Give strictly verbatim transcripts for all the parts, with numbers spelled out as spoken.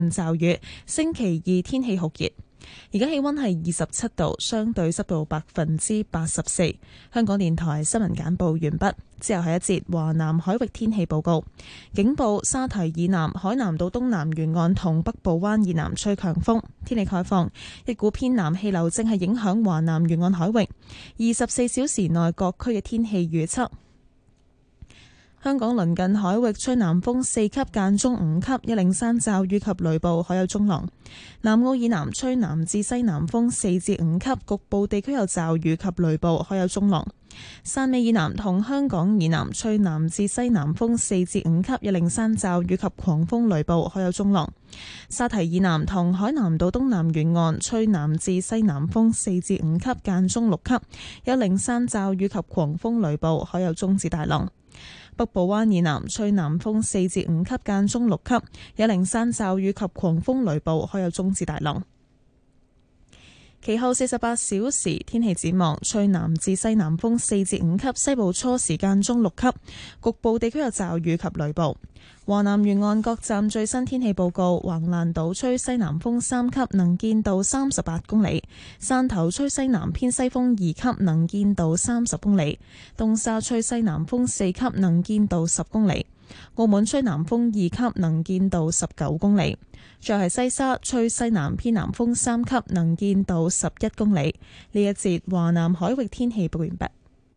驟雨。星期二天氣酷熱。而家氣溫係二十七度，相對濕度百分之八十四。香港電台新聞簡報完畢，之後係一節華南海域天氣報告。警報：沙堤以南、海南島東南沿岸同北部灣以南吹強風。天氣概況：一股偏南氣流正係影響華南沿岸海域。二十四小時內各區嘅天氣預測。香港鄰近海域吹南風四級間中五級，一零山驟雨及雷暴，海有中浪。南澳以南吹南至西南風四至五級，局部地區有驟雨及雷暴，海有中浪。汕尾以南同香港以南吹南至西南風四至五級，一零山驟雨及狂風雷暴，海有中浪。沙堤以南同海南島東南沿岸吹南至西南風四至五級間中六級，有零山驟雨及狂風雷暴，海有中至大浪。北部灣以南吹南風四至五級間中六級，有零山驟雨及狂風雷暴，海有中至大浪。其後四十八小時天氣展望：吹南至西南風四至五級，西部初時間中六級，局部地區有驟雨及雷暴。華南沿岸各站最新天氣報告：橫瀾島吹西南風三級，能見度三十八公里；汕頭吹西南偏西風二級，能見度三十公里；東沙吹西南風四級，能見度十公里；澳門吹南風二級，能見度十九公里。再係西沙吹西南偏南風三級，能見度十一公里。呢一節華南海域天氣報完畢。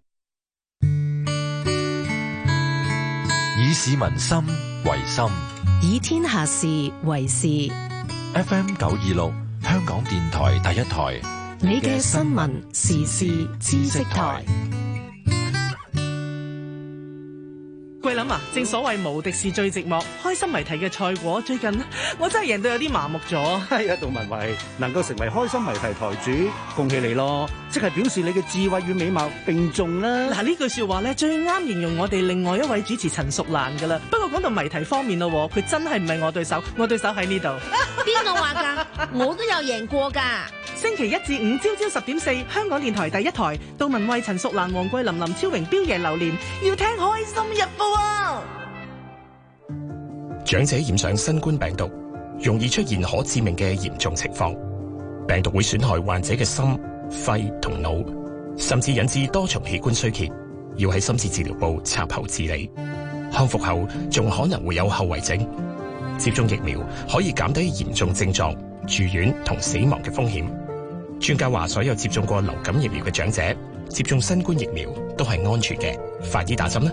以市民心為心， 以天下事為事。 F M 九二六，香港電台第一台， 你嘅新聞時事知識台。 桂林啊，正所謂無敵是最寂寞，開心謎題嘅賽果最近我真係贏到有啲麻木咗。 係啊，杜文慧能夠成為開心謎題台主，恭喜你咯！即係表示你嘅智慧與美貌並重啦。 嗱，呢句說話咧最啱形容我哋另外一位主持陳淑蘭噶啦。不過講到謎題方面咯，佢真係唔係我對手，我對手喺呢度。 邊個話噶？我都有贏過噶。 星期一至五朝朝十點四，香港電台第一台，杜文慧、陳淑蘭、黃桂林、林超榮、標爺、榴蓮，要聽開心日報啊！ 長者染上新冠病毒，容易出現可致命嘅嚴重情況。病毒會損害患者嘅心、肺同腦，甚至引致多重器官衰竭，要喺深切治療部插喉治理。康復後仲可能會有後遺症。接種疫苗可以減低嚴重症狀、住院同死亡嘅風險。專家話，所有接種過流感疫苗嘅長者接種新冠疫苗都係安全嘅，快啲打針啦！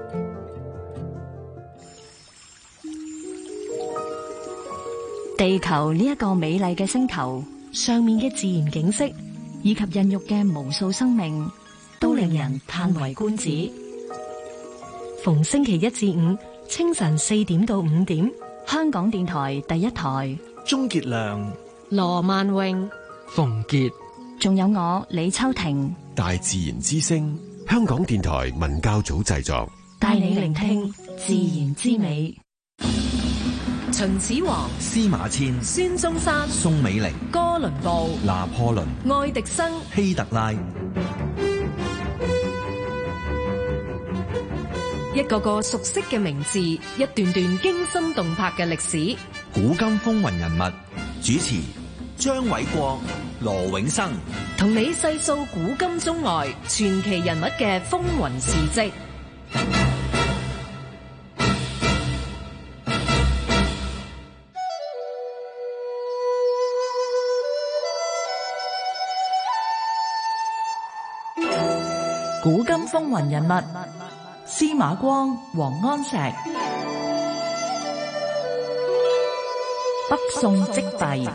地球呢一個美麗嘅星球，上面嘅自然景色以及孕育嘅無數生命，都令人嘆為觀止。逢星期一至五清晨四點到五點，香港電台第一台， 鍾傑良、 羅萬榮、 馮傑， 仲有我李秋婷。 大自然之聲，香港電台文教組製作， 帶你聆聽自然之美。 秦始皇、 司馬遷、 孫中山、 宋美齡、 哥倫布、 拿破崙、 愛迪生、 希特拉， 一個個熟悉嘅名字，一段段驚心動魄嘅歷史。 古今風雲人物，主持張偉國、羅永生， 同你細數古今中外傳奇人物嘅風雲事跡。 古今風雲人物，司馬光、王安石。北宋積弊。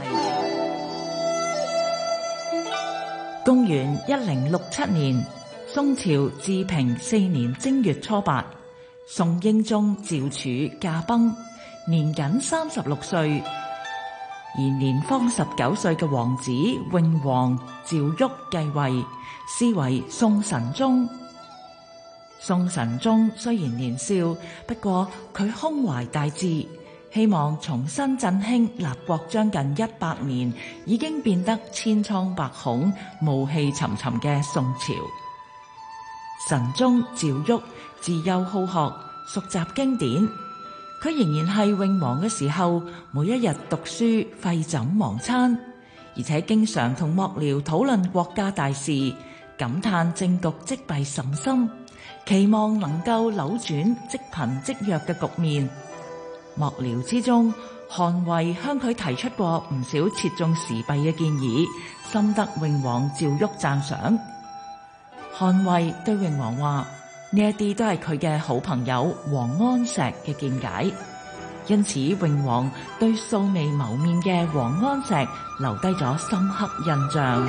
公元一零六七年，宋朝治平四年正月初八，宋英宗趙柱駕崩，年僅三十六歲。而年方十九歲嘅王子永王趙煜繼位，是為宋神宗。宋神宗雖然年少，不過佢胸懷大志，希望重新振興立國將近一百年已經變得千瘡百孔、暮氣沉沉嘅宋朝。神宗趙煜自幼好學，熟習經典。 佢仍然係永王嘅時候，每一日讀書廢寢忘餐，而且經常同幕僚討論國家大事，感嘆政局積弊甚深，期望能夠扭轉積貧積弱嘅局面。幕僚之中，韓衛向佢提出過唔少切中時弊嘅建議，深得永王趙煜讚賞。韓衛對永王話：呢一啲都係佢嘅好朋友王安石嘅見解，因此永王對素未謀面嘅王安石留低咗深刻印象。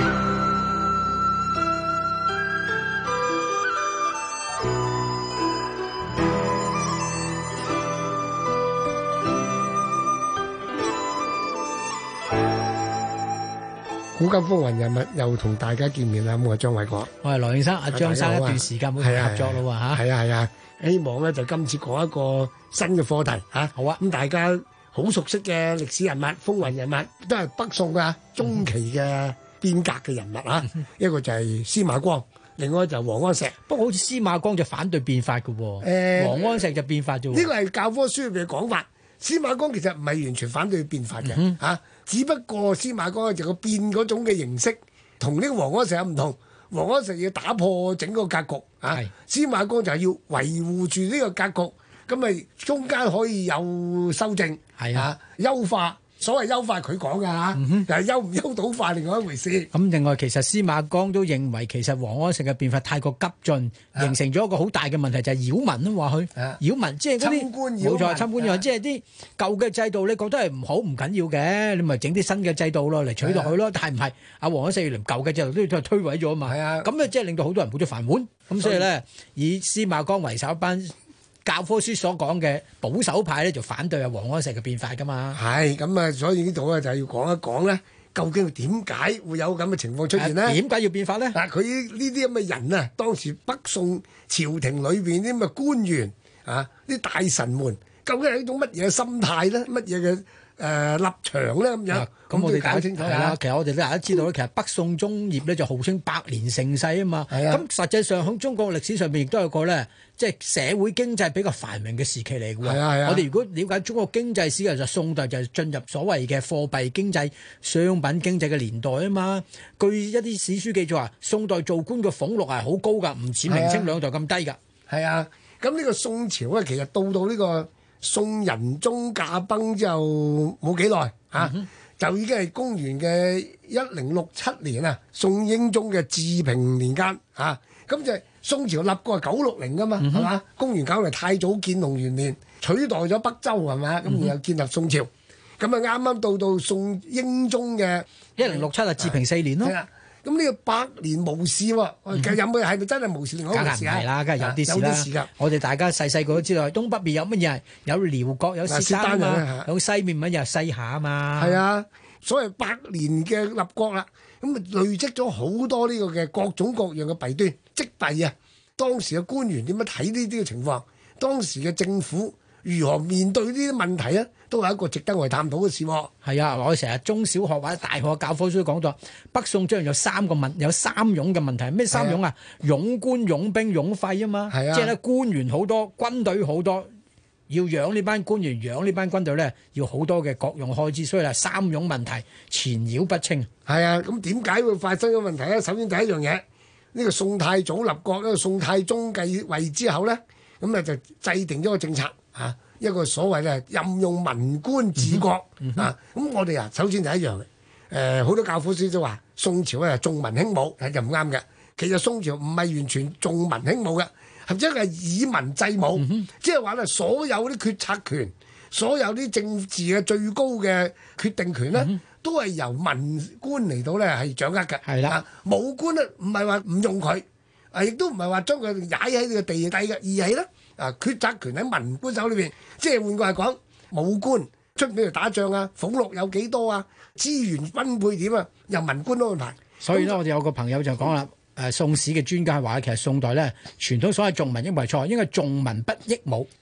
古今風雲人物又同大家見面啦，咁我張偉國， 我係羅永生，阿張生一段時間冇合作咯喎嚇， 係啊係啊，希望咧就今次講一個新嘅課題嚇， 好啊， 咁大家好熟悉嘅歷史人物、風雲人物，都係北宋嘅中期嘅變革嘅人物啊，一個就係司馬光，另外就係王安石。 不過好似司馬光就反對變法嘅喎，誒，王安石就變法啫喎。 呢個係教科書入邊嘅講法，司馬光其實唔係完全反對變法嘅嚇。只不過司馬光就個變嗰種嘅形式，同呢個王安石有唔同。王安石要打破整個格局啊，司馬光就係要維護住呢個格局，咁咪中間可以有修正，係啊，優化。所謂優化佢講㗎嚇，但係優唔優到化另外一回事。 咁另外其實司馬光都認為其實王安石嘅變法太過急進，形成咗一個好大嘅問題，就係擾民啊話佢擾民，即係嗰啲冇錯，侵官擾民，即係啲舊嘅制度你覺得係唔好唔緊要嘅，你咪整啲新嘅制度咯嚟取代佢咯。但係唔係阿王安石連舊嘅制度都推毀咗啊嘛。咁咧即係令到好多人冇咗飯碗。咁所以咧以司馬光為首一班教科書所講嘅保守派咧，就反對阿王安石嘅變法噶嘛。 係咁啊，所以呢度咧就係要講一講咧，究竟點解會有咁嘅情況出現咧？ 點解要變法咧？ 嗱，佢呢啲咁嘅人啊，當時北宋朝廷裏邊啲咁嘅官員啊，啲大臣們，究竟係一種乜嘢嘅心態咧？乜嘢嘅誒立場咧？咁樣咁我哋搞清楚係啦。其實我哋大家知道咧，其實北宋中葉咧就號稱百年盛世啊嘛。咁實際上喺中國歷史上邊亦都有個咧，即係社會經濟比較繁榮嘅時期嚟嘅喎。我哋如果了解中國經濟史嘅，就宋代就進入所謂嘅貨幣經濟、商品經濟嘅年代啊嘛。據一啲史書記載話，宋代做官嘅俸祿係好高㗎，唔似明清兩代咁低㗎。 係啊，咁呢個宋朝咧，其實到到呢個宋仁宗駕崩之後冇幾耐嚇。嗯就已經係公元嘅一零六七年啊，宋英宗嘅治平年間啊，咁就係宋朝立國係九六零噶嘛，係嘛、嗯？公元九六太祖建隆元年取代咗北周係嘛？咁、嗯、然後建立宋朝，咁啊啱啱到到宋英宗嘅一零六七啊，治平四年咯。 咁呢個百年無事喎，有冇係咪真係無事？另外一回事啊？ 梗係唔係啦，梗係有啲事啦。我哋大家細細個都知道，東北邊有乜嘢？有遼國，有薛丹啊嘛，有西面乜嘢？西夏啊嘛。係啊，所謂百年嘅立國啦，咁啊累積咗好多呢個嘅各種各樣嘅弊端積弊啊。當時嘅官員點樣睇呢啲嘅情況？當時嘅政府如何面對呢啲問題啊？都係一個值得我哋探討嘅事喎。 係啊，我哋成日中小學或者大學教科書都講咗，北宋將有三個問，有三擁嘅問題。咩三擁啊？擁官、擁兵、擁費啊嘛。係啊，即係咧官員好多，軍隊好多，要養呢班官員、養呢班軍隊咧，要好多嘅國用開支，所以係三擁問題纏繞不清。 係啊，咁點解會發生咗問題咧？首先第一樣嘢，呢、呢個宋太祖立國，呢個宋太宗繼位之後咧，咁啊就制定咗個政策嚇。一個所謂嘅任用文官治國、嗯嗯、啊，咁我哋啊首先就一樣嘅，誒、呃、好多教科書都話宋朝咧重文輕武，係就唔啱嘅。其實宋朝唔係完全重文輕武嘅，係真係以文制武，嗯、即係話咧所有啲決策權、所有啲政治嘅最高嘅決定權咧，嗯、都係由文官嚟到咧係掌握嘅。係啦、啊，武官咧唔係話唔用佢，啊亦都唔係話將佢踩喺呢個地底嘅，而係咧。啊！決策權喺文官手裏邊，即係換句話講，武官出邊度打仗啊，俸祿有幾多啊，資源分配點啊，由文官安排。 所以咧，我哋有個朋友就講啦，誒、呃、宋史嘅專家話，其實宋代咧傳統所謂重文抑為錯，應該重文不抑武。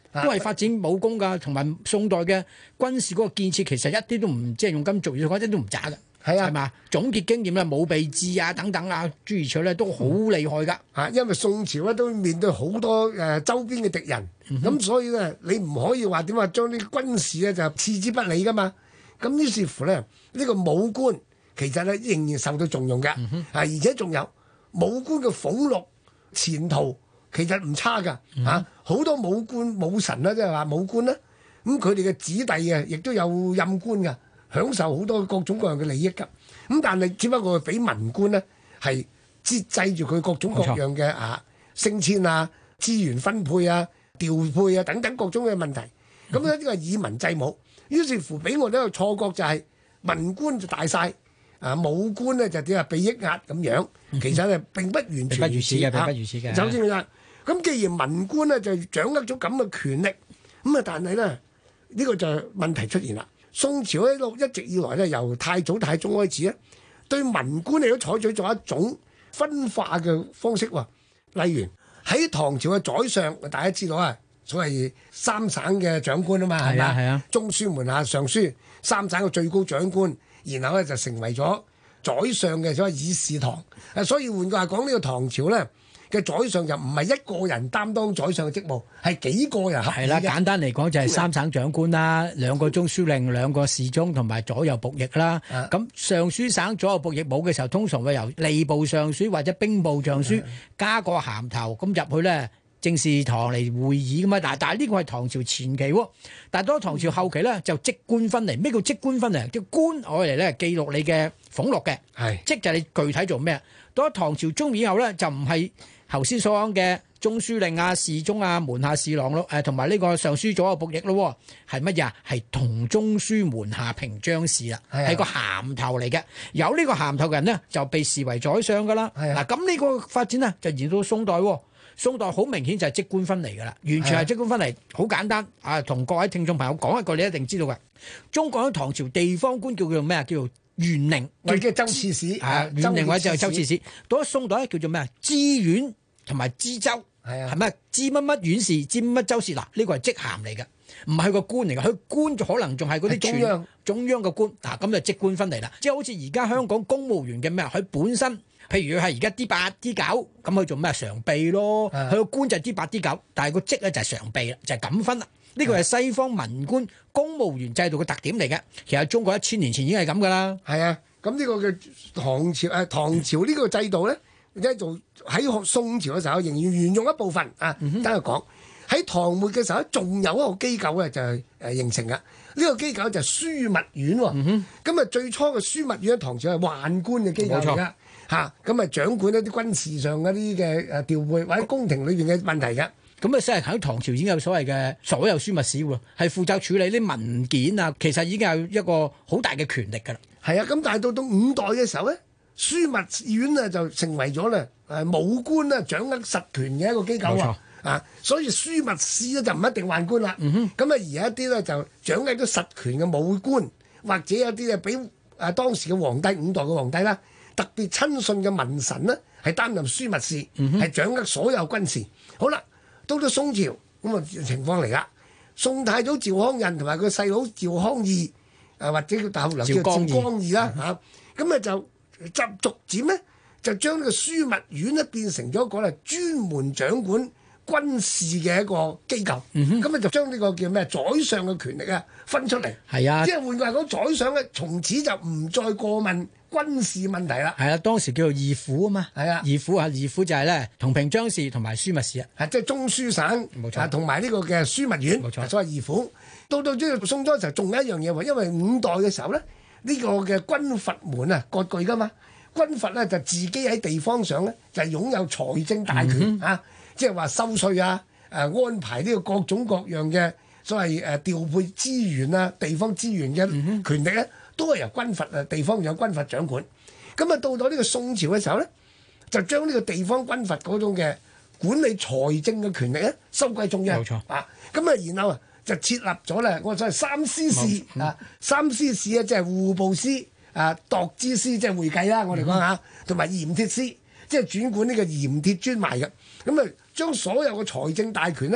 都係發展武功㗎，同埋宋代嘅軍事嗰個建設其實一啲都唔即係用金俗語講，一啲都唔渣㗎。 係啊， 係嘛？總結經驗啦，武備志啊等等啊，諸如此類都好厲害㗎。 嚇、嗯，因為宋朝咧都面對好多誒、呃、周邊嘅敵人，咁、嗯、所以咧你唔可以話點話將啲軍事咧就置之不理㗎嘛。咁於是乎咧，呢、呢個武官其實咧仍然受到重用嘅， 嗯、 啊而且仲有武官嘅俸祿前途其實唔差㗎，嚇、 嗯、 好、啊、多武官武臣啦，即係話武官啦，咁佢哋嘅子弟啊，亦都有任官㗎。享受好多各種各樣嘅利益㗎，咁但係只不過俾文官呢係節制住佢各種各樣嘅啊升遷啊、資源分配啊、調配啊等等各種嘅問題。咁咧呢個以文制武，於是乎俾我哋一個錯覺就係文官就大晒，啊武官呢就只係被抑壓咁樣。其實咧並不完全如此嘅，並不如此嘅。 首先啦，咁既然文官呢就掌握咗咁嘅權力，咁啊但係咧呢、呢個就問題出現啦。宋朝一路一直以來咧，由太祖太宗開始咧，對文官亦都採取咗一種分化嘅方式喎。例如喺唐朝嘅宰相，大家知道啊，所謂三省嘅長官啊嘛，係咪啊？係啊。中書門下尚書三省嘅最高長官，然後咧就成為咗宰相嘅所謂議事堂。啊，所以換句話講，呢個唐朝咧嘅宰相就唔係一個人擔當宰相嘅職務，係幾個人合議嘅。係啦， 簡單嚟講就係三省長官啦，兩個中書令、兩個侍中同埋左右僕役啦。咁尚書省左右僕役冇嘅時候，通常會由吏部尚書或者兵部尚書加個銜頭，咁入去咧政事堂嚟會議噶嘛。但係但係呢個係唐朝前期喎，但係到咗唐朝後期咧就職官分離。咩叫職官分離？即係官我嚟咧記錄你嘅俸祿嘅，係職就係你具體做咩。到咗唐朝中以後咧就唔係頭先所講嘅中書令啊、侍中啊、門下侍郎咯，誒同埋呢個尚書左右僕役咯，係乜嘢啊？係同中書門下平章事啦，係個銜頭嚟嘅。有呢個銜頭嘅人呢，就被視為宰相噶啦。嗱，咁呢個發展呢，就延到宋代。宋代好明顯就係職官分離噶啦，完全係職官分離。好簡單啊，同各位聽眾朋友講一個，你一定知道嘅。中國喺唐朝地方官叫叫做咩啊？叫做縣令， 或者州刺史。 係縣令或者就係州刺史。到咗宋代咧叫做咩啊？知縣同埋知州，係啊，係咪知乜乜縣事、知乜乜州事？嗱，呢個係職銜嚟嘅，唔係個官嚟嘅。佢官就可能仲係嗰啲中央中央嘅官。嗱，咁就職官分離啦。即係好似而家香港公務員嘅咩啊？佢本身譬如佢係而家 D 八 D 九，咁佢做咩常秘咯？佢個官就係 D 八 D 九，但係個職咧就係常秘啦，就係咁分啦。呢個係西方文官公務員制度嘅特點嚟嘅。其實中國一千年前已經係咁噶啦。 係啊，咁呢個嘅唐朝誒唐朝呢個制度咧，一度喺宋朝嘅時候仍然沿用一部分啊。等佢講喺唐末嘅時候，仲有一個機構咧就係誒形成嘅。呢、這個機構就係樞密院喎。咁、嗯、啊，最初嘅樞密院喺唐朝係宦官嘅機構嚟嘅嚇，咁啊掌管一啲軍事上嗰啲嘅誒調配或者宮廷裏邊嘅問題嘅。 咁啊，即係喺唐朝已經有所謂嘅所有樞密使喎，係負責處理啲文件啊。其實已經有一個好大嘅權力㗎啦。係啊，咁但係到到五代嘅時候咧，樞密院啊就成為咗咧誒武官咧掌握實權嘅一個機構啊。啊，所以樞密使咧就唔一定宦官啦。咁、嗯、啊，而有一啲咧就掌握咗實權嘅武官，或者有啲啊俾誒當時嘅皇帝五代嘅皇帝啦，特別親信嘅文臣呢，係擔任樞密使，係、嗯、掌握所有軍事。好啦，到咗宋朝咁啊情況嚟啦。宋太祖趙匡胤同埋佢細佬趙匡義，誒或者叫後來叫趙光義啦嚇，咁啊就就逐漸咧就將呢個樞密院咧變成咗一個咧專門掌管軍事嘅一個機構，咁、嗯、啊就將呢個叫咩宰相嘅權力啊分出嚟，係啊，即係換句話講，宰相咧從此就唔再過問軍事問題啦。係啊，當時叫做二府啊嘛，係啊，二府啊，二府就係咧同平章事同埋樞密使啊，係即係中書省，冇錯，同埋呢個嘅樞密院，冇錯，所謂二府。到到呢個宋初嘅時候，仲有一樣嘢喎，因為五代嘅時候咧，呢、這個嘅軍閥門啊割據噶嘛，軍閥咧就自己喺地方上咧就係擁有財政大權、嗯、啊。即係話收稅啊，誒、呃、安排呢個各種各樣嘅所謂誒、呃、調配資源啊、地方資源嘅權力咧，都係由軍閥啊、地方有軍閥掌管。咁啊，到咗呢個宋朝嘅時候咧，就將呢個地方軍閥嗰種嘅管理財政嘅權力咧收歸中央。冇錯啊，咁啊，然後啊就設立咗咧，我所謂三司事啊，三司事啊，即係戶部司啊、度支司即係會計啦，我哋講下，同埋鹽鐵司，即係專管呢個鹽鐵專賣嘅。咁啊，將所有嘅財政大權咧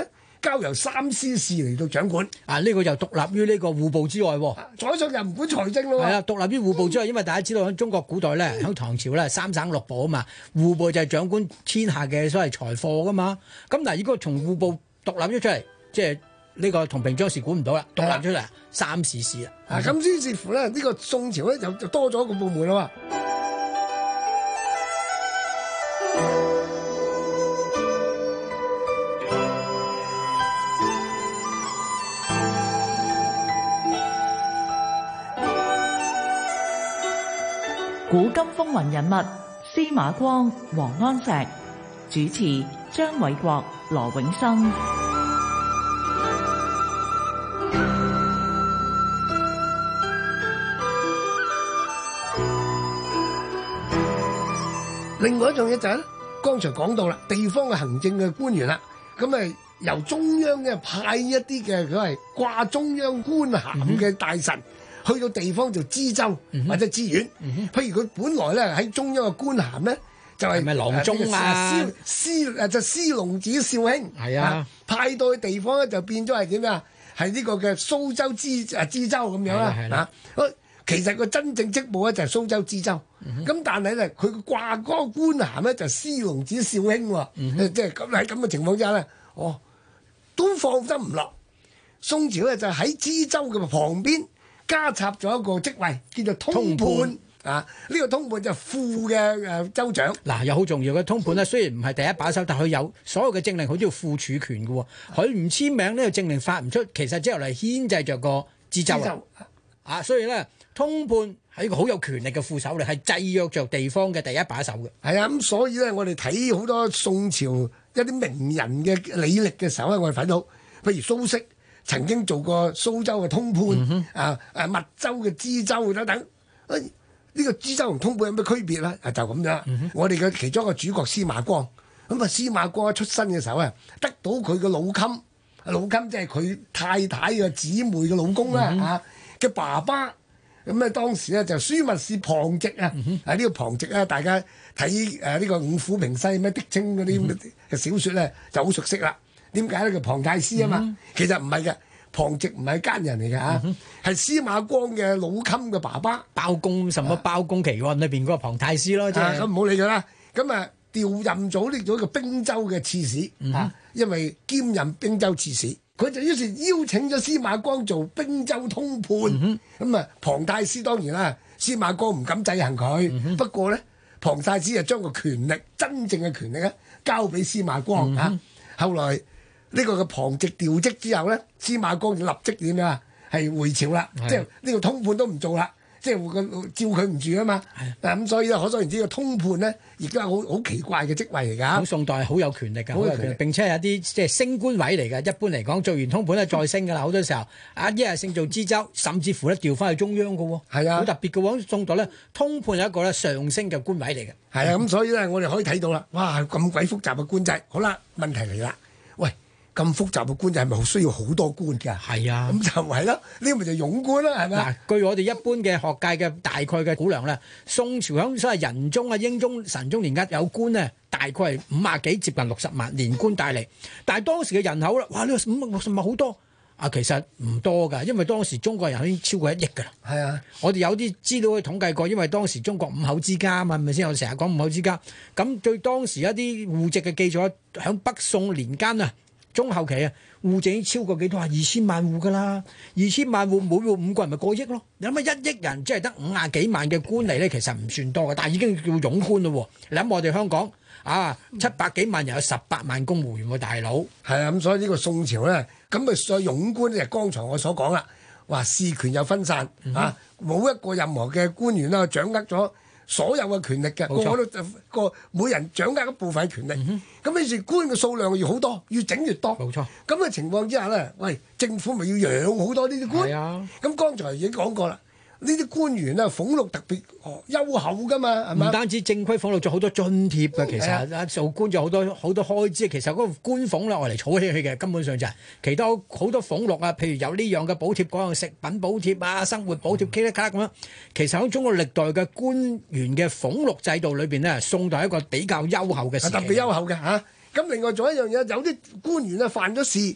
交由三司事嚟到掌管。 啊，呢、這個就獨立於呢個戶部之外喎。 宰相又唔管財政咯。 係啦，獨立於戶部之外，因為大家知道喺中國古代咧，喺唐朝咧，三省六部啊嘛，戶部就係掌管天下嘅所謂財貨噶嘛。咁嗱，如果從戶部獨立咗出嚟，即係呢個同平章事管唔到啦，獨立出嚟三司事啦。 啊，咁於是乎咧，呢、這個宋朝咧就就多咗一個部門啦。 古今風雲人物司馬光、王安石，主持張偉國、羅永生。 另外一樣嘢就係咧，剛才講到啦，地方嘅行政嘅官員啦，咁啊由中央嘅派一啲嘅佢係掛中央官銜嘅大臣。嗯去到地方就知州或者知縣，嗯、譬如佢本來咧喺中央嘅官銜咧，就係、是、 咪郎中啊？ 司誒就司農子少卿， 係啊， 啊，派到去地方咧就變咗係點啊？係呢個嘅蘇州知誒知州咁樣啦，啊，其實個真正職務咧就係蘇州知州，咁、嗯、但係咧佢掛嗰個官銜咧就司農子少卿喎，即係咁喺咁嘅情況之下咧，哦，都放得唔落。宋朝咧就喺知州嘅旁邊。加插咗一個職位，叫做通判，通判啊！呢、這個通判就係副嘅誒州長。 嗱、啊，有好重要嘅通判咧，雖然唔係第一把手，但佢有所有嘅政令，好似要副處權嘅喎。佢唔簽名呢個政令發唔出，其實之後嚟牽制着個知州啊！啊，所以咧，通判係一個好有權力嘅副手嚟，係制約着地方嘅第一把手嘅。 係啊，咁所以咧，我哋睇好多宋朝一啲名人嘅履歷嘅時候咧，我哋睇到，譬如蘇軾。曾經做過蘇州嘅通判，嗯、啊誒密州嘅知州等等，誒、啊、呢、這個知州同通判有咩區別咧？啊就咁樣，嗯、我哋嘅其中一個主角司馬光，咁啊司馬光一出生嘅時候啊，得到佢嘅老襟，老襟即係佢太太嘅姊妹嘅老公啦嚇嘅爸爸，咁咧當時咧就樞密使龐植啊，嗯、啊呢、這個龐植咧大家睇誒呢個五虎平西咩狄青嗰啲嘅小説咧就好熟悉啦。點解咧？佢龐太師啊嘛，嗯、其實唔係嘅，龐植唔係奸人嚟嘅嚇，係、嗯、司馬光嘅老襟嘅爸爸， 包公什麼包公奇案裏邊嗰個龐太師咯，即係咁唔好理佢啦。咁啊調任咗呢咗個兵州嘅刺史、嗯、啊，因為兼任兵州刺史，佢就於是邀請咗司馬光做兵州通判。咁、嗯、啊龐太師當然啦，司馬光唔敢制衡佢、嗯，不過咧龐太師就將個權力真正嘅權力咧交俾司馬光嚇、嗯啊，後來。呢、這個嘅龐植調職之後咧，司馬光就立即點啊？係回朝啦，即係呢個通判都唔做啦，即係個照佢唔住啊嘛。嗱咁所以咧，可想而知個通判咧，亦都係好好奇怪嘅職位嚟㗎。 咁宋代係好有權力㗎，好有權力，並且係有啲即係升官位嚟㗎。一般嚟講，做完通判咧再升㗎啦。好多時候啊，一係升做知州，甚至乎咧調翻去中央㗎喎。係啊，好特別嘅喎。宋代咧，通判有一個咧上升嘅官位嚟嘅。 係啊，咁所以咧，我哋可以睇到啦。哇，咁鬼複雜嘅官制。好啦，問題嚟啦。喂！咁複雜嘅官制係咪好需要好多官㗎？係啊，咁就係咯，呢個咪就庸官啦，係咪？ 嗱，據我哋一般嘅學界嘅大概嘅估量咧，宋朝響所謂仁宗啊、英宗、神宗年間有官咧，大概係五啊幾接近六十萬連官帶嚟，但係當時嘅人口咧，哇！呢個五六十萬好多啊，其實唔多㗎，因為當時中國人已經超過一億㗎啦。係啊，我哋有啲資料可以統計過，因為當時中國五口之家啊嘛，係咪先？我成日講五口之家，咁對當時一啲戶籍嘅記載，響北宋年間啊。中後期啊，戶籍已經超過幾多啊？二千萬戶㗎啦，二千萬戶每戶五個人咪過億咯。你諗下一億人即係得五廿幾萬嘅官嚟咧，其實唔算多嘅，但係已經叫庸官咯。你諗我哋香港啊，七百幾萬人有十八萬公務員喎，大佬。係啊，咁所以呢個宋朝咧，咁咪所以庸官咧，就剛才我所講啦，話事權又分散、嗯、啊，冇一個任何嘅官員啦掌握咗所有嘅權力嘅，個個都個每人掌握一部分嘅權力。咁、嗯、於是官嘅數量要好多，越整越多。冇錯。咁嘅情況之下咧，喂，政府咪要養好多呢啲官？係啊。咁剛才已經講過啦。呢啲官員咧俸祿特別優厚噶嘛，係嘛？唔單止正規俸祿，仲好多津貼嘅。其實啊，做官就好多好多開支。其實嗰個官俸咧，我嚟儲起去嘅，根本上就係其他好多俸祿啊。譬如有呢樣嘅補貼，嗰樣食品補貼啊，生活補貼 K 卡咁樣。其實喺中國歷代嘅官員嘅俸祿制度裏邊咧，宋代係一個比較優厚嘅時期。特別優厚嘅嚇。咁、啊、另外仲有一樣嘢，有啲官員咧犯咗事，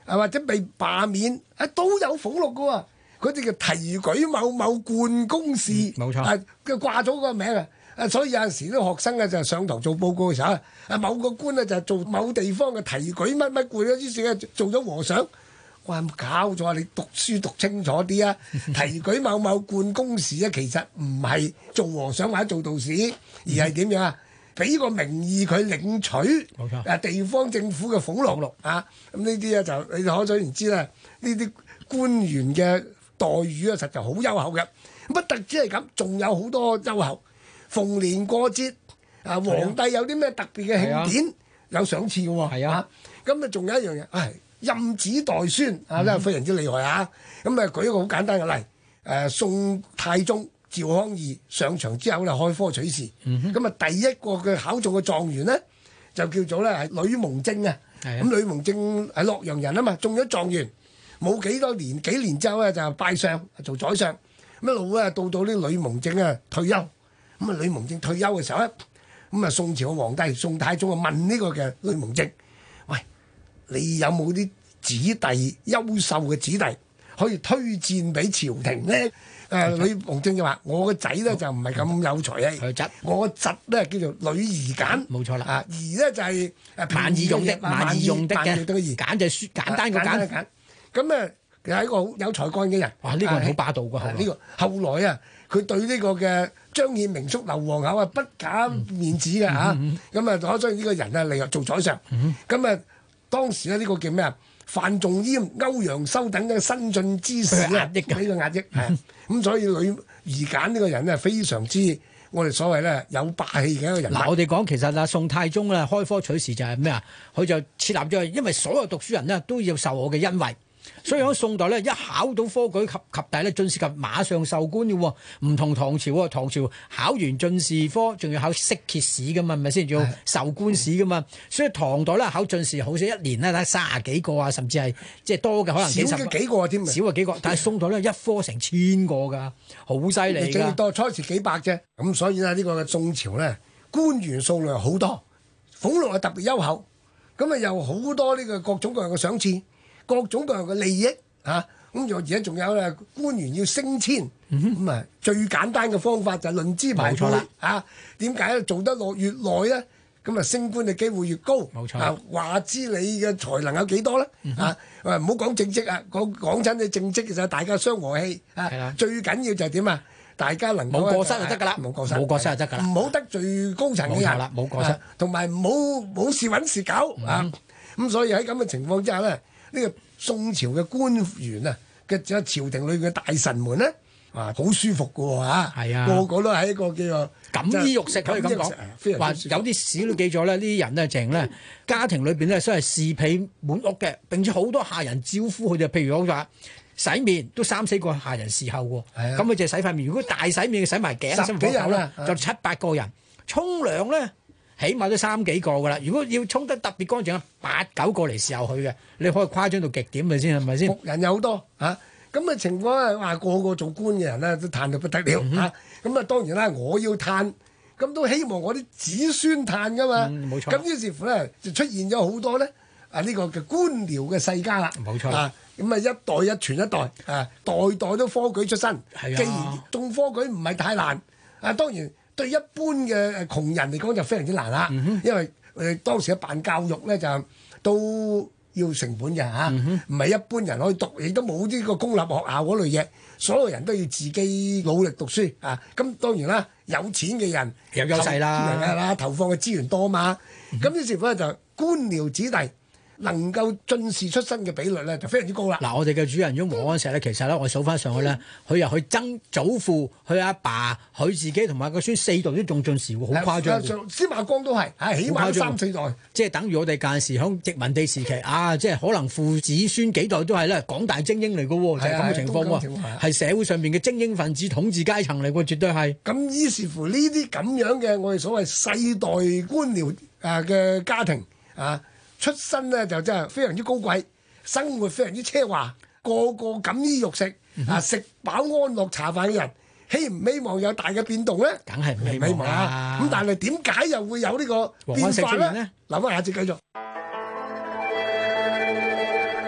啊或者被罷免，啊都有俸祿嘅喎。佢哋叫提舉某某冠公事， 冇錯， 啊佢掛咗個名啊。啊，所以有陣時啲學生咧就上堂做報告嘅時候啊，啊某個官咧就做某地方嘅提舉乜乜冠，於是咧做咗和尚。我話搞咗，你讀書讀清楚啲啊！提舉某某冠公事咧，其實唔係做和尚或者做道士，而係點樣啊？俾個名義佢領取， 冇錯， 誒地方政府嘅俸祿啊！咁呢啲咧就你可想而知啦，呢啲官員嘅待遇啊，實在好優厚嘅。不特止係咁，仲有好多優厚。逢年過節啊，皇帝有啲咩特別嘅慶典，有賞賜嘅喎。 係啊， 咁啊仲有一樣嘢，唉，任子代孫啊，真係非常之厲害啊！咁啊舉一個好簡單嘅例，誒宋太宗趙匡義上場之後咧開科取士，咁啊第一個嘅考中嘅狀元咧就叫做咧係呂蒙正啊。咁呂蒙正係洛陽人啊嘛，中咗狀元，冇幾多年幾年之後咧就拜相做宰相，咁一路咧到到呢呂蒙正啊退休。咁啊，呂蒙正退休嘅時候咧，咁啊，宋朝嘅皇帝宋太宗啊問呢個嘅呂蒙正：喂，你有冇啲子弟優秀嘅子弟可以推薦俾朝廷咧？誒，呂蒙正就話：我個仔咧就唔係咁有才啊， 佢侄， 我個侄咧叫做呂夷簡， 冇錯啦。 啊，夷咧就係誒萬易用的，萬易用的嘅， 嘅簡就係簡單個簡。 咁啊，佢係一個好有才幹嘅人。 哇！呢個人好霸道㗎， 呢個後來啊，佢對呢個嘅張獻明叔劉皇后啊不假面子嘅嚇，咁啊可想呢個人啊嚟做宰相，咁啊當時咧呢個叫咩啊？范仲淹、歐陽修等嘅新進之士啊，俾佢壓抑，係咁所以呂夷簡呢個人咧非常之我哋所謂咧有霸氣嘅一個人。 嗱，我哋講其實啊，宋太宗咧開科取士就係咩啊？佢就設立咗，因為所有讀書人呢都要受我嘅恩惠。所以喺宋代咧，一考到科舉及及第咧進士及馬上受官嘅喎，唔同唐朝喎。唐朝考完進士科，仲要考釋揭試嘅嘛，係咪先？仲要授官試嘅嘛。所以唐代咧考進士好少一年咧，睇三十幾個啊，甚至係即係多嘅可能幾十少嘅幾個添， 少嘅幾個。但係宋代咧一科成千個㗎，好犀利㗎。 最多初時幾百啫。咁所以咧呢個嘅宋朝咧官員數量好多，俸祿係特別優厚，咁啊有好多呢個各種各樣嘅賞賜。各種各樣嘅利益嚇，咁又而家仲有咧官員要升遷，咁啊、嗯、最簡單嘅方法就係論資排輩嚇。點解咧？做得落越耐咧，咁啊升官嘅機會越高。冇錯啊，話知你嘅才能有幾多咧？嚇、嗯，唔好講政績啊，講講親你政績其實大家相和氣啊。最緊要就係點啊？大家能夠冇過失就得㗎啦，冇過失冇過失就得㗎啦， 唔好得罪高層嘅人啦， 冇過失， 同埋唔好冇事揾事搞啊。咁所以喺咁嘅情況之下咧。呢個宋朝嘅官員啊，嘅朝廷裏嘅大臣們咧，啊好舒服嘅喎嚇，係啊，個個都係一個叫做錦衣玉食可以咁講。話有啲史都記咗咧，呢啲人咧淨咧家庭裏邊咧，真係侍婢滿屋嘅，並且好多下人招呼佢哋。譬如我話洗面都三四個下人侍候喎，咁佢就洗塊面。如果大洗面洗埋頸十幾人啦，就七八個人。沖涼咧。起碼都三幾個㗎啦，如果要沖得特別乾淨，八九個嚟侍候佢嘅，你可以誇張到極點咪先係咪先？僕人有好多嚇，咁嘅情況咧，話個個做官嘅人咧都嘆到不得了嚇。咁啊當然啦，我要嘆，咁都希望我啲子孫嘆㗎嘛。冇錯。咁於是乎咧就出現咗好多咧啊呢個嘅官僚嘅世家啦。冇錯。啊咁啊一代一傳一代啊，代代都科舉出身。係啊。既然中科舉唔係太難，啊當然。對一般嘅窮人嚟講就非常之難啦，嗯、因為誒、呃、當時嘅辦教育咧就都要成本嘅嚇，唔係、嗯、一般人可以讀，亦都冇呢個公立學校嗰類嘢，所有人都要自己努力讀書啊。咁當然啦，有錢嘅人有優勢啦， 啦投放嘅資源多嘛，咁、嗯、於是乎咧就官僚子弟。能夠進士出身嘅比率咧就非常之高啦。 嗱，我哋嘅主人翁王安石咧，其實咧我數翻上去咧，佢由佢曾祖父、佢阿爸、佢自己同埋個孫四代都仲進士喎，好誇張。 司馬光都係，係起碼三四代， 即係等於我哋間時響殖民地時期啊，即係可能父子孫幾代都係咧廣大精英嚟嘅喎，就係咁嘅情況喎，係社會上邊嘅精英分子統治階層嚟喎，絕對係。 咁於是乎呢啲咁樣嘅我哋所謂世代官僚誒嘅家庭啊。出身咧就真係非常之高貴，生活非常之奢華，個個錦衣玉食、嗯、啊，食飽安樂茶飯嘅人，希唔希望有大嘅變動咧？ 梗係唔希望啦。 咁但係點解又會有呢個變化咧？留翻下節繼續。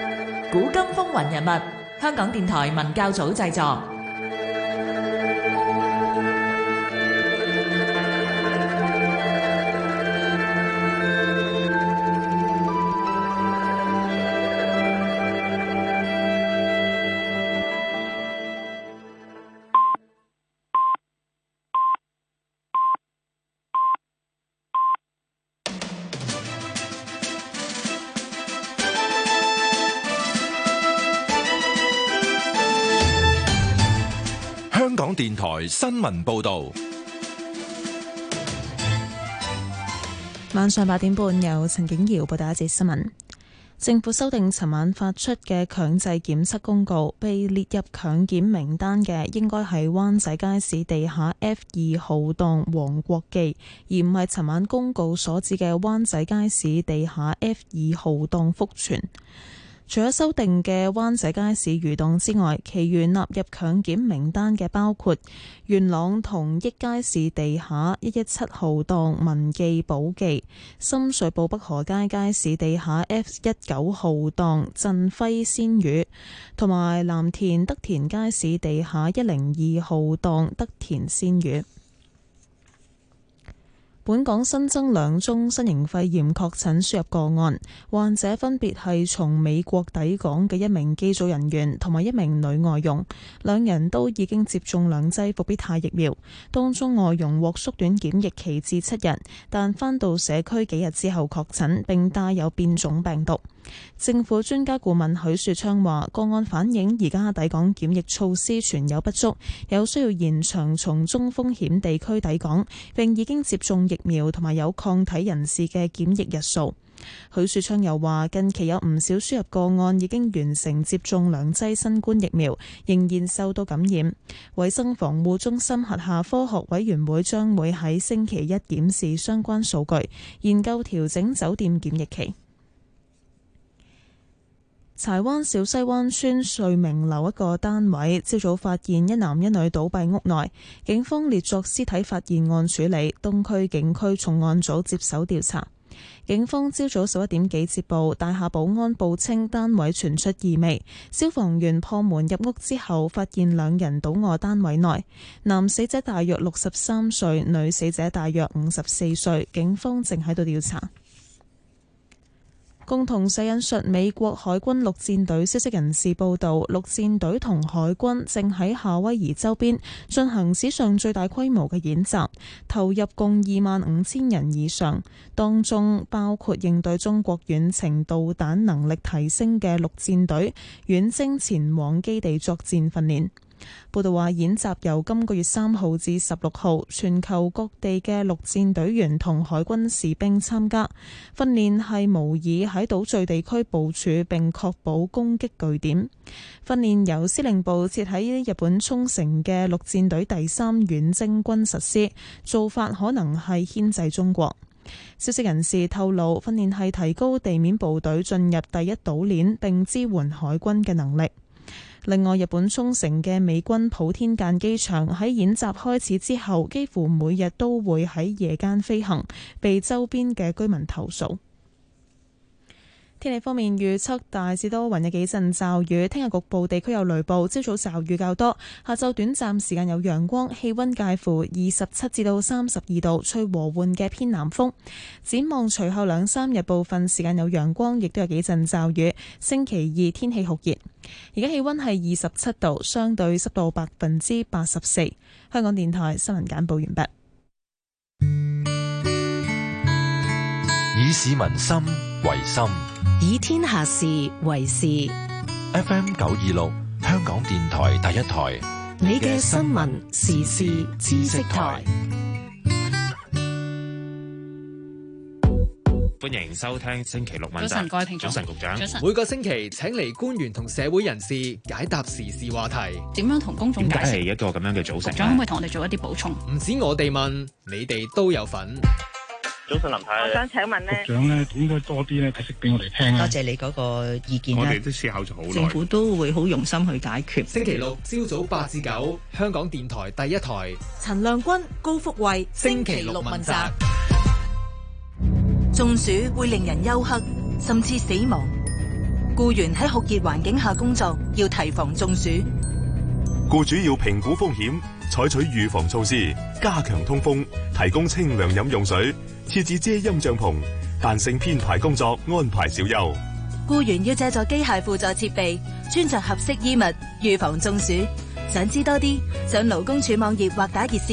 古今風雲人物，香港電台文教組製作。 香港電台新聞報道， 晚上八點半由陳景瑤報道一節新聞。政府修訂尋晚發出嘅強制檢測公告，被列入強檢名單嘅應該係灣仔街市地下 F 二號檔黃國記，而唔係尋晚公告所指嘅灣仔街市地下 F 二號檔福全。除咗修訂嘅灣仔街市魚檔之外，其餘納入強檢名單嘅包括元朗同益街市地下一一七號檔文記寶記、深水埗北河街街市地下 F 一九號檔振輝鮮魚，同埋藍田德田街市地下一零二號檔德田鮮魚。本港新增兩宗新型肺炎確診輸入個案，患者分別係從美國抵港嘅一名機組人員同埋一名女外傭，兩人都已經接種兩劑復必泰疫苗。當中外傭獲縮短檢疫期至七日，但返到社區幾日之後確診並帶有變種病毒。政府專家顧問許樹昌話，個案反映而家抵港檢疫措施存有不足，有需要延長從中風險地區抵港並已經接種疫苗同埋有抗體人士嘅檢疫日數。許樹昌又話，近期有唔少輸入個案已經完成接種兩劑新冠疫苗，仍然受到感染。衛生防護中心轄下科學委員會將會喺星期一檢視相關數據，研究調整酒店檢疫期。柴灣小西灣村瑞明樓一個單位，朝早發現一男一女倒斃屋內，警方列作屍體發現案處理，東區警區重案組接手調查。警方朝早十一點幾接報，大廈保安報稱單位傳出異味，消防員破門入屋之後，發現兩人倒臥單位內，男死者大約六十三歲，女死者大約五十四歲，警方正喺度調查。共同社引述美國海軍陸戰隊消息人士報道，陸戰隊同海軍正喺夏威夷周邊進行史上最大規模嘅演習，投入共二萬五千人以上，當中包括應對中國遠程導彈能力提升嘅陸戰隊遠征前往基地作戰訓練。報道話，演習由今個月三號至十六號，全球各地嘅陸戰隊員同海軍士兵參加訓練，係模擬喺島嶼地區部署並確保攻擊據點。訓練由司令部設喺日本沖繩嘅陸戰隊第三遠征軍實施，做法可能係牽制中國。消息人士透露，訓練係提高地面部隊進入第一島鏈並支援海軍嘅能力。另外，日本沖繩嘅美軍普天間機場喺演習開始之後，幾乎每日都會喺夜間飛行，被周邊嘅居民投訴。天氣方面預測大致多雲，有幾陣驟雨，聽日局部地區有雷暴，朝早驟雨較多，下晝短暫時間有陽光，氣溫介乎二十七至到三十二度，吹和緩嘅偏南風。展望隨後兩三日部分時間有陽光，亦都有幾陣驟雨。星期二天氣酷熱，而家氣溫係二十七度，相對濕度百分之八十四。香港電台新聞簡報完畢。 以市民心為心， 以天下事為事。 F M 九二六，香港電台第一台， 你嘅新聞時事知識台。 歡迎收聽星期六問責。 早晨，各位聽眾。 早晨，局長。 早晨。 每個星期請嚟官員同社會人士解答時事話題。 點樣同公眾解釋？ 點解係一個咁樣嘅組成？ 局長可唔可以同我哋做一啲補充？ 唔止我哋問，你哋都有份。 早晨，林太。我想請問咧， 局長咧應該多啲咧解釋俾我哋聽啊。 多謝你嗰個意見啦。 我哋都思考咗好耐。 政府都會好用心去解決。 星期六朝早八至九，香港電台第一台。 陳亮君、高福慧， 星期六問責。 中暑會令人休克，甚至死亡。 僱員喺酷熱環境下工作，要提防中暑。 僱主要評估風險，採取預防措施，加強通風，提供清涼飲用水，設置遮陰帳篷，彈性編排工作，安排小休。 僱員要借助機械輔助設備，穿着合適衣物，預防中暑。想知多啲，上勞工處網頁或打熱線